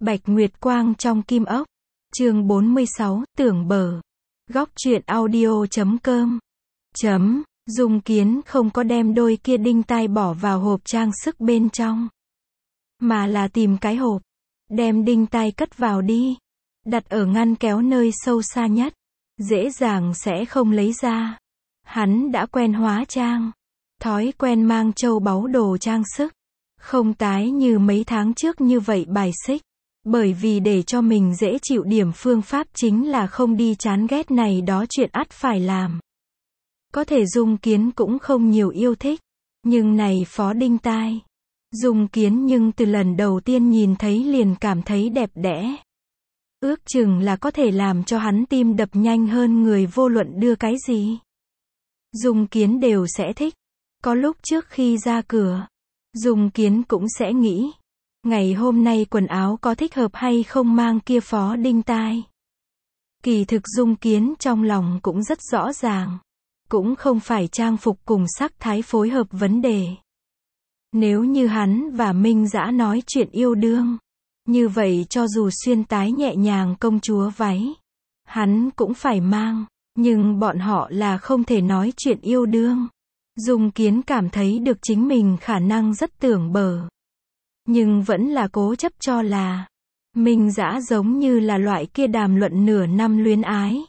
Bạch Nguyệt Quang trong Kim Ốc. Chương 46, tưởng bờ. Góc truyện audio.com. Dung Kiến không có đem đôi kia đinh tai bỏ vào hộp trang sức bên trong, mà là tìm cái hộp, đem đinh tai cất vào đi, đặt ở ngăn kéo nơi sâu xa nhất, dễ dàng sẽ không lấy ra. Hắn đã quen hóa trang, thói quen mang châu báu đồ trang sức, không tái như mấy tháng trước như vậy bài xích. Bởi vì để cho mình dễ chịu điểm phương pháp chính là không đi chán ghét này đó chuyện ắt phải làm. Có thể Dung Kiến cũng không nhiều yêu thích, nhưng này phó đinh tai, Dung Kiến nhưng từ lần đầu tiên nhìn thấy liền cảm thấy đẹp đẽ. Ước chừng là có thể làm cho hắn tim đập nhanh hơn người vô luận đưa cái gì. Dung Kiến đều sẽ thích. Có lúc trước khi ra cửa, Dung Kiến cũng sẽ nghĩ, ngày hôm nay quần áo có thích hợp hay không mang kia phó đinh tai. Kỳ thực Dung Kiến trong lòng cũng rất rõ ràng, cũng không phải trang phục cùng sắc thái phối hợp vấn đề. Nếu như hắn và Minh Dã nói chuyện yêu đương, như vậy cho dù xuyên tái nhẹ nhàng công chúa váy, hắn cũng phải mang, nhưng bọn họ là không thể nói chuyện yêu đương. Dung Kiến cảm thấy được chính mình khả năng rất tưởng bở, nhưng vẫn là cố chấp cho là Minh Dã giống như là loại kia đàm luận nửa năm luyến ái,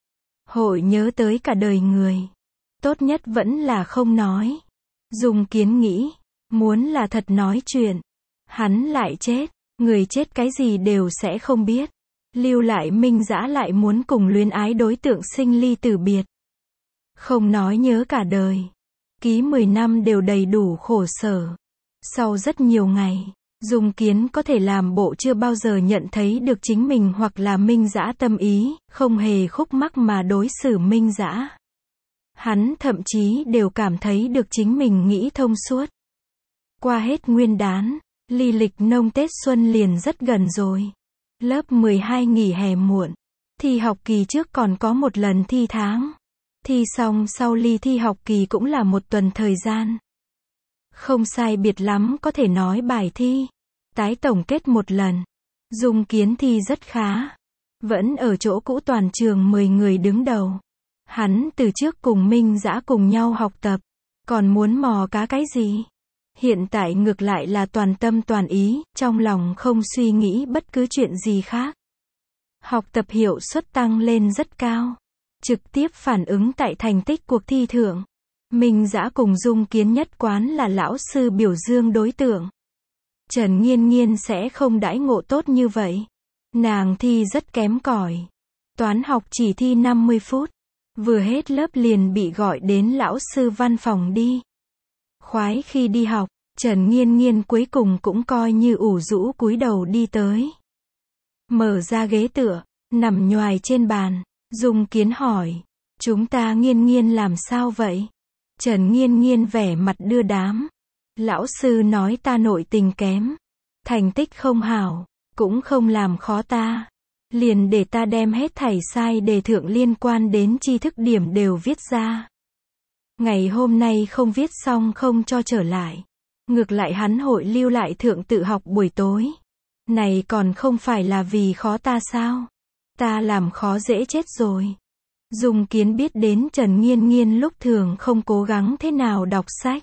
hội nhớ tới cả đời người, tốt nhất vẫn là không nói. Dung Kiến nghĩ, muốn là thật nói chuyện, hắn lại chết, người chết cái gì đều sẽ không biết, lưu lại Minh Dã lại muốn cùng luyến ái đối tượng sinh ly tử biệt, không nói nhớ cả đời, ký 10 năm đều đầy đủ khổ sở. Sau rất nhiều ngày, Dung Kiến có thể làm bộ chưa bao giờ nhận thấy được chính mình hoặc là Minh Dã tâm ý, không hề khúc mắc mà đối xử Minh Dã. Hắn thậm chí đều cảm thấy được chính mình nghĩ thông suốt. Qua hết Nguyên Đán, ly lịch nông Tết Xuân liền rất gần rồi. Lớp 12 nghỉ hè muộn, thi học kỳ trước còn có một lần thi tháng. Thi xong sau ly thi học kỳ cũng là một tuần thời gian. Không sai biệt lắm có thể nói bài thi, tái tổng kết một lần. Dung Kiến thi rất khá, vẫn ở chỗ cũ toàn trường 10 người đứng đầu. Hắn từ trước cùng Minh Dã cùng nhau học tập, còn muốn mò cá cái gì? Hiện tại ngược lại là toàn tâm toàn ý, trong lòng không suy nghĩ bất cứ chuyện gì khác. Học tập hiệu suất tăng lên rất cao, trực tiếp phản ứng tại thành tích cuộc thi thượng. Minh Dã cùng Dung Kiến nhất quán là lão sư biểu dương đối tượng. Trần Nghiên Nghiên sẽ không đãi ngộ tốt như vậy. Nàng thi rất kém cỏi. Toán học chỉ thi 50 phút. Vừa hết lớp liền bị gọi đến lão sư văn phòng đi. Khoái khi đi học, Trần Nghiên Nghiên cuối cùng cũng coi như ủ rũ cúi đầu đi tới. Mở ra ghế tựa, nằm nhoài trên bàn. Dung Kiến hỏi, chúng ta Nghiên Nghiên làm sao vậy? Trần Nghiên Nghiên vẻ mặt đưa đám. Lão sư nói ta nội tình kém, thành tích không hảo, cũng không làm khó ta. Liền để ta đem hết thảy sai đề thượng liên quan đến tri thức điểm đều viết ra. Ngày hôm nay không viết xong không cho trở lại. Ngược lại hắn hội lưu lại thượng tự học buổi tối. Này còn không phải là vì khó ta sao? Ta làm khó dễ chết rồi. Dung Kiến biết đến Trần Nghiên Nghiên lúc thường không cố gắng thế nào đọc sách.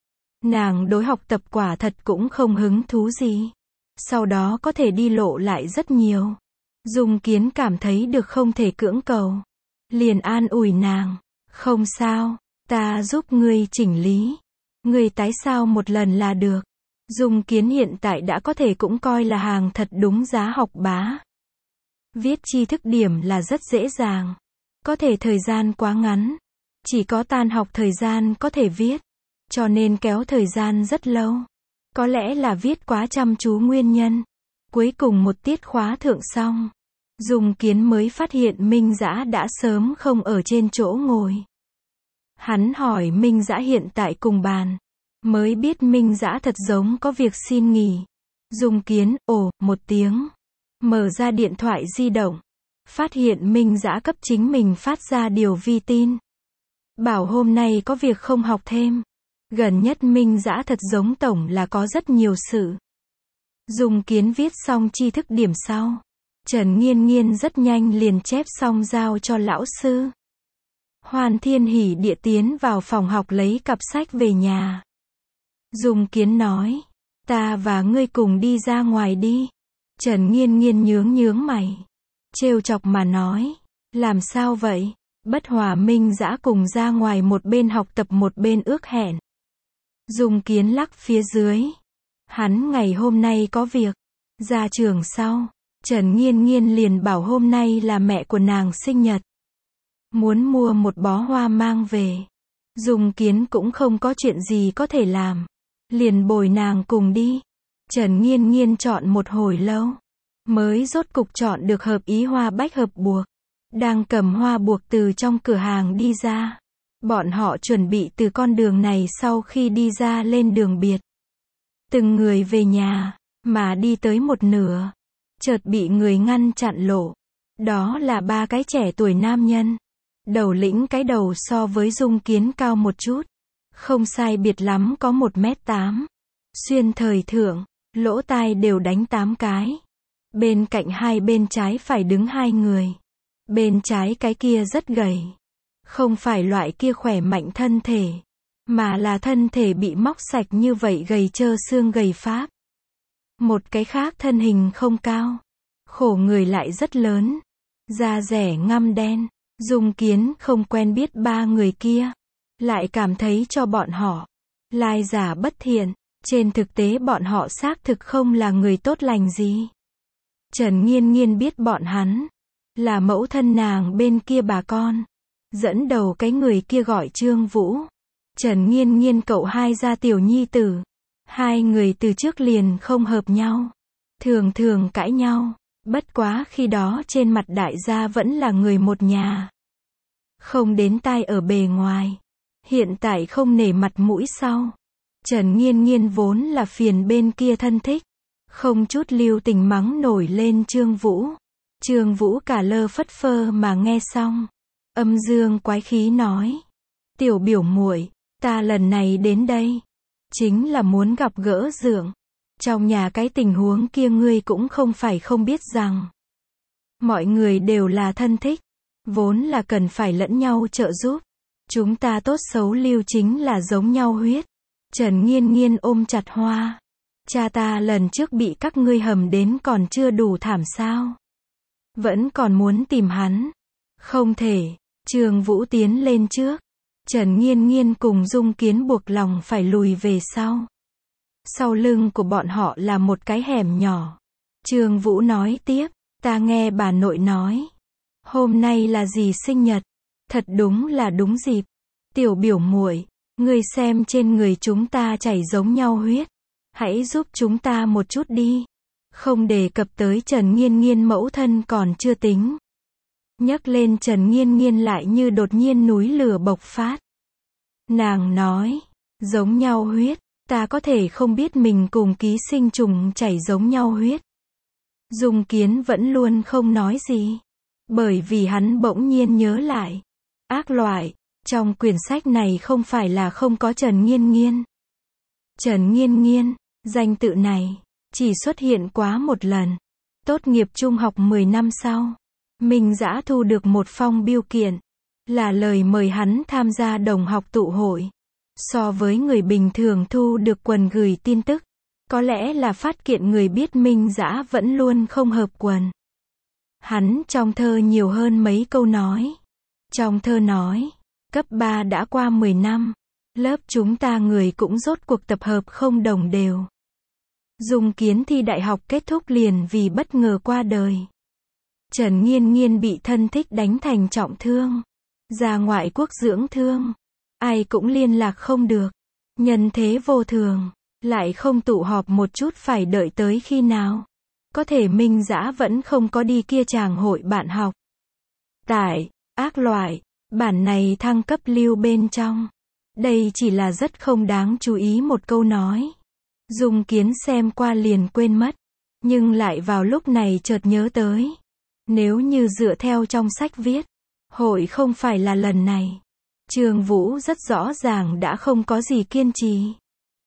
Nàng đối học tập quả thật cũng không hứng thú gì. Sau đó có thể đi lộ lại rất nhiều. Dung Kiến cảm thấy được không thể cưỡng cầu. Liền an ủi nàng. Không sao, ta giúp ngươi chỉnh lý. Ngươi tái sao một lần là được. Dung Kiến hiện tại đã có thể cũng coi là hàng thật đúng giá học bá. Viết tri thức điểm là rất dễ dàng. Có thể thời gian quá ngắn. Chỉ có tan học thời gian có thể viết. Cho nên kéo thời gian rất lâu. Có lẽ là viết quá chăm chú nguyên nhân. Cuối cùng một tiết khóa thượng xong, Dung Kiến mới phát hiện Minh Dã đã sớm không ở trên chỗ ngồi. Hắn hỏi Minh Dã hiện tại cùng bàn. Mới biết Minh Dã thật giống có việc xin nghỉ. Dung Kiến, một tiếng. Mở ra điện thoại di động. Phát hiện Minh Dã cấp chính mình phát ra điều vi tin. Bảo hôm nay có việc không học thêm. Gần nhất Minh Dã thật giống tổng là có rất nhiều sự. Dung Kiến viết xong tri thức điểm sau. Trần Nghiên Nghiên rất nhanh liền chép xong giao cho lão sư. Hoàn Thiên hỉ địa tiến vào phòng học lấy cặp sách về nhà. Dung Kiến nói, ta và ngươi cùng đi ra ngoài đi. Trần Nghiên Nghiên nhướng mày, trêu chọc mà nói, làm sao vậy? Bất Hòa Minh Dã cùng ra ngoài một bên học tập một bên ước hẹn. Dung Kiến lắc phía dưới. Hắn ngày hôm nay có việc. Ra trường sau, Trần Nghiên Nghiên liền bảo hôm nay là mẹ của nàng sinh nhật. Muốn mua một bó hoa mang về. Dung Kiến cũng không có chuyện gì có thể làm. Liền bồi nàng cùng đi. Trần Nghiên Nghiên chọn một hồi lâu. Mới rốt cục chọn được hợp ý hoa bách hợp buộc. Đang cầm hoa buộc từ trong cửa hàng đi ra. Bọn họ chuẩn bị từ con đường này sau khi đi ra lên đường biệt. Từng người về nhà, mà đi tới một nửa. Chợt bị người ngăn chặn lộ. Đó là ba cái trẻ tuổi nam nhân. Đầu lĩnh cái đầu so với Dung Kiến cao một chút. Không sai biệt lắm có 1m8. Xuyên thời thượng, lỗ tai đều đánh 8 cái. Bên cạnh hai bên trái phải đứng hai người. Bên trái cái kia rất gầy. Không phải loại kia khỏe mạnh thân thể. Mà là thân thể bị móc sạch như vậy gầy trơ xương gầy pháp. Một cái khác thân hình không cao. Khổ người lại rất lớn. Da rẻ ngăm đen. Dung Kiến không quen biết ba người kia. Lại cảm thấy cho bọn họ. Lai giả bất thiện. Trên thực tế bọn họ xác thực không là người tốt lành gì. Trần Nghiên Nghiên biết bọn hắn. Là mẫu thân nàng bên kia bà con. Dẫn đầu cái người kia gọi Trương Vũ. Trần Nghiên Nghiên cậu hai gia tiểu nhi tử. Hai người từ trước liền không hợp nhau. Thường thường cãi nhau. Bất quá khi đó trên mặt đại gia vẫn là người một nhà. Không đến tai ở bề ngoài. Hiện tại không nể mặt mũi sau. Trần Nghiên Nghiên vốn là phiền bên kia thân thích. Không chút lưu tình mắng nổi lên Trương Vũ. Trương Vũ cả lơ phất phơ mà nghe xong. Âm dương quái khí nói. Tiểu biểu muội, ta lần này đến đây. Chính là muốn gặp gỡ Dượng. Trong nhà cái tình huống kia ngươi cũng không phải không biết rằng. Mọi người đều là thân thích. Vốn là cần phải lẫn nhau trợ giúp. Chúng ta tốt xấu lưu chính là giống nhau huyết. Trần Nghiên Nghiên ôm chặt hoa. Cha ta lần trước bị các ngươi hầm đến còn chưa đủ thảm sao. Vẫn còn muốn tìm hắn. Không thể. Trương Vũ tiến lên trước. Trần Nghiên Nghiên cùng Dung Kiến buộc lòng phải lùi về sau. Sau lưng của bọn họ là một cái hẻm nhỏ. Trương Vũ nói tiếp. Ta nghe bà nội nói. Hôm nay là gì sinh nhật. Thật đúng là đúng dịp. Tiểu biểu muội, ngươi xem trên người chúng ta chảy giống nhau huyết. Hãy giúp chúng ta một chút đi. Không đề cập tới Trần Nghiên Nghiên mẫu thân còn chưa tính. Nhắc lên Trần Nghiên Nghiên lại như đột nhiên núi lửa bộc phát. Nàng nói, giống nhau huyết, ta có thể không biết mình cùng ký sinh trùng chảy giống nhau huyết. Dung Kiến vẫn luôn không nói gì. Bởi vì hắn bỗng nhiên nhớ lại. Ác loại, trong quyển sách này không phải là không có Trần Nghiên Nghiên. Trần Nghiên Nghiên, danh tự này, chỉ xuất hiện quá một lần. Tốt nghiệp trung học 10 năm sau. Minh Dã thu được một phong bưu kiện. Là lời mời hắn tham gia đồng học tụ hội. So với người bình thường thu được quần gửi tin tức. Có lẽ là phát kiện người biết Minh Dã vẫn luôn không hợp quần. Hắn trong thơ nhiều hơn mấy câu nói. Trong thơ nói, cấp 3 đã qua 10 năm. Lớp chúng ta người cũng rốt cuộc tập hợp không đồng đều. Dung Kiến thi đại học kết thúc liền vì bất ngờ qua đời. Trần Nghiên Nghiên bị thân thích đánh thành trọng thương. Ra ngoại quốc dưỡng thương. Ai cũng liên lạc không được. Nhân thế vô thường. Lại không tụ họp một chút phải đợi tới khi nào. Có thể Minh Dã vẫn không có đi kia chàng hội bạn học. Tại, ác loại, bản này thăng cấp lưu bên trong. Đây chỉ là rất không đáng chú ý một câu nói. Dung Kiến xem qua liền quên mất. Nhưng lại vào lúc này chợt nhớ tới. Nếu như dựa theo trong sách viết. Hội không phải là lần này. Trương Vũ rất rõ ràng đã không có gì kiên trì.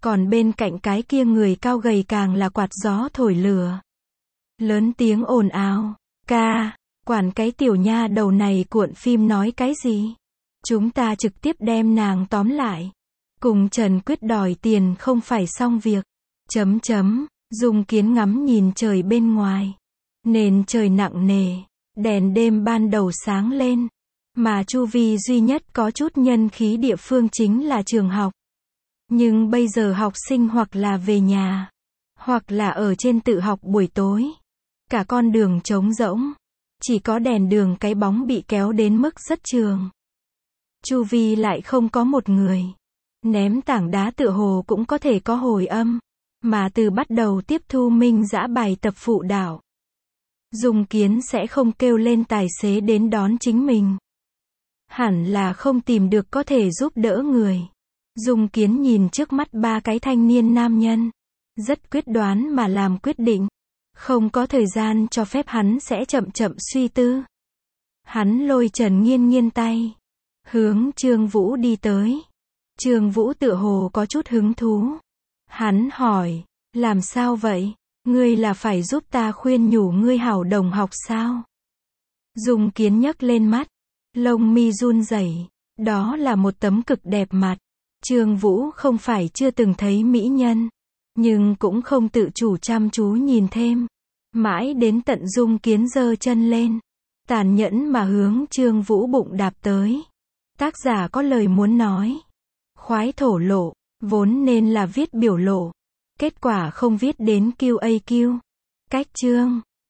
Còn bên cạnh cái kia người cao gầy càng là quạt gió thổi lửa. Lớn tiếng ồn ào. Ca, quản cái tiểu nha đầu này cuộn phim nói cái gì? Chúng ta trực tiếp đem nàng tóm lại. Cùng Trần Quyết đòi tiền không phải xong việc. Dung Kiến ngắm nhìn trời bên ngoài. Nền trời nặng nề. Đèn đêm ban đầu sáng lên. Mà chu vi duy nhất có chút nhân khí địa phương chính là trường học. Nhưng bây giờ học sinh hoặc là về nhà, hoặc là ở trên tự học buổi tối. Cả con đường trống rỗng. Chỉ có đèn đường cái bóng bị kéo đến mức rất trường. Chu vi lại không có một người. Ném tảng đá tựa hồ cũng có thể có hồi âm. Mà từ bắt đầu tiếp thu Minh Dã bài tập phụ đạo, Dung Kiến sẽ không kêu lên tài xế đến đón chính mình. Hẳn là không tìm được có thể giúp đỡ người. Dung Kiến nhìn trước mắt ba cái thanh niên nam nhân. Rất quyết đoán mà làm quyết định. Không có thời gian cho phép hắn sẽ chậm chậm suy tư. Hắn lôi Trần Nghiên Nghiên tay. Hướng Trương Vũ đi tới. Trương Vũ tựa hồ có chút hứng thú. Hắn hỏi, làm sao vậy? Ngươi là phải giúp ta khuyên nhủ ngươi hảo đồng học sao? Dung Kiến nhấc lên mắt. Lông mi run rẩy. Đó là một tấm cực đẹp mặt. Trương Vũ không phải chưa từng thấy mỹ nhân. Nhưng cũng không tự chủ chăm chú nhìn thêm. Mãi đến tận Dung Kiến giơ chân lên. Tàn nhẫn mà hướng Trương Vũ bụng đạp tới. Tác giả có lời muốn nói. Khoái thổ lộ. Vốn nên là viết biểu lộ. Kết quả không viết đến QAQ. Cách chương.